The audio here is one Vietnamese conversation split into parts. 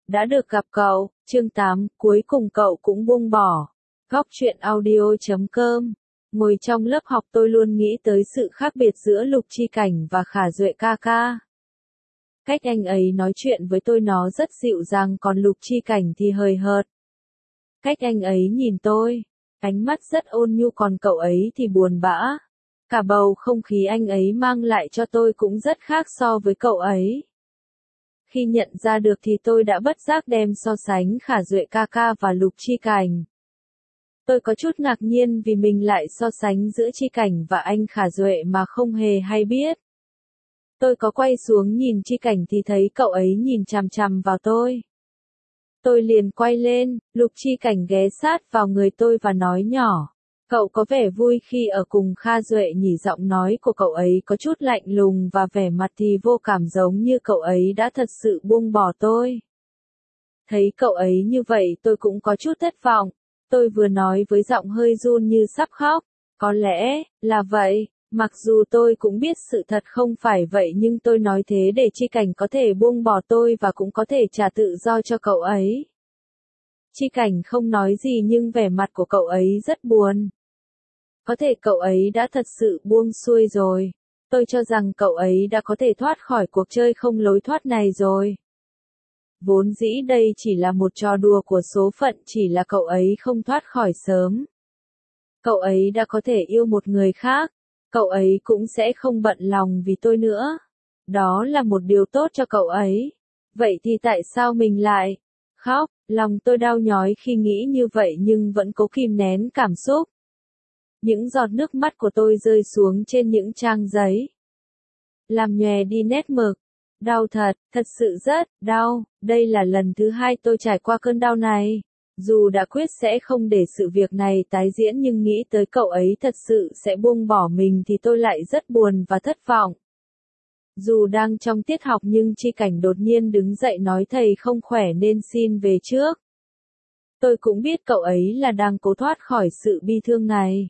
Đã được gặp cậu, chương 8, cuối cùng cậu cũng buông bỏ. Góc truyện audio.com. Ngồi trong lớp học tôi luôn nghĩ tới sự khác biệt giữa Lục Chi Cảnh và Khả Duệ ca ca. Cách anh ấy nói chuyện với tôi nó rất dịu dàng, còn Lục Chi Cảnh thì hời hợt. Cách anh ấy nhìn tôi, ánh mắt rất ôn nhu, còn cậu ấy thì buồn bã. Cả bầu không khí anh ấy mang lại cho tôi cũng rất khác so với cậu ấy. Khi nhận ra được thì tôi đã bất giác đem so sánh Khả Duệ ca ca và Lục Chi Cảnh. Tôi có chút ngạc nhiên vì mình lại so sánh giữa Chi Cảnh và anh Khả Duệ mà không hề hay biết. Tôi có quay xuống nhìn Chi Cảnh thì thấy cậu ấy nhìn chằm chằm vào tôi. Tôi liền quay lên, Lục Chi Cảnh ghé sát vào người tôi và nói nhỏ. Cậu có vẻ vui khi ở cùng Kha Duệ nhỉ? Giọng nói của cậu ấy có chút lạnh lùng và vẻ mặt thì vô cảm, giống như cậu ấy đã thật sự buông bỏ tôi. Thấy cậu ấy như vậy tôi cũng có chút thất vọng. Tôi vừa nói với giọng hơi run như sắp khóc. Có lẽ là vậy, mặc dù tôi cũng biết sự thật không phải vậy, nhưng tôi nói thế để Chi Cảnh có thể buông bỏ tôi và cũng có thể trả tự do cho cậu ấy. Chi Cảnh không nói gì nhưng vẻ mặt của cậu ấy rất buồn. Có thể cậu ấy đã thật sự buông xuôi rồi. Tôi cho rằng cậu ấy đã có thể thoát khỏi cuộc chơi không lối thoát này rồi. Vốn dĩ đây chỉ là một trò đùa của số phận, chỉ là cậu ấy không thoát khỏi sớm. Cậu ấy đã có thể yêu một người khác. Cậu ấy cũng sẽ không bận lòng vì tôi nữa. Đó là một điều tốt cho cậu ấy. Vậy thì tại sao mình lại khóc? Lòng tôi đau nhói khi nghĩ như vậy nhưng vẫn cố kìm nén cảm xúc. Những giọt nước mắt của tôi rơi xuống trên những trang giấy. Làm nhòe đi nét mực. Đau thật, thật sự rất đau. Đây là lần thứ 2 tôi trải qua cơn đau này. Dù đã quyết sẽ không để sự việc này tái diễn nhưng nghĩ tới cậu ấy thật sự sẽ buông bỏ mình thì tôi lại rất buồn và thất vọng. Dù đang trong tiết học nhưng Chi Cảnh đột nhiên đứng dậy nói thầy không khỏe nên xin về trước. Tôi cũng biết cậu ấy là đang cố thoát khỏi sự bi thương này.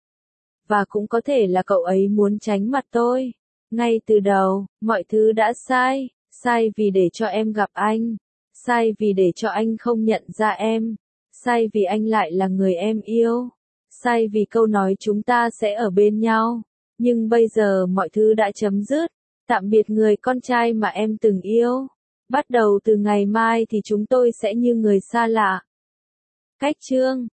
Và cũng có thể là cậu ấy muốn tránh mặt tôi. Ngay từ đầu, mọi thứ đã sai. Sai vì để cho em gặp anh. Sai vì để cho anh không nhận ra em. Sai vì anh lại là người em yêu. Sai vì câu nói chúng ta sẽ ở bên nhau. Nhưng bây giờ mọi thứ đã chấm dứt. Tạm biệt người con trai mà em từng yêu. Bắt đầu từ ngày mai thì chúng tôi sẽ như người xa lạ. Cách chương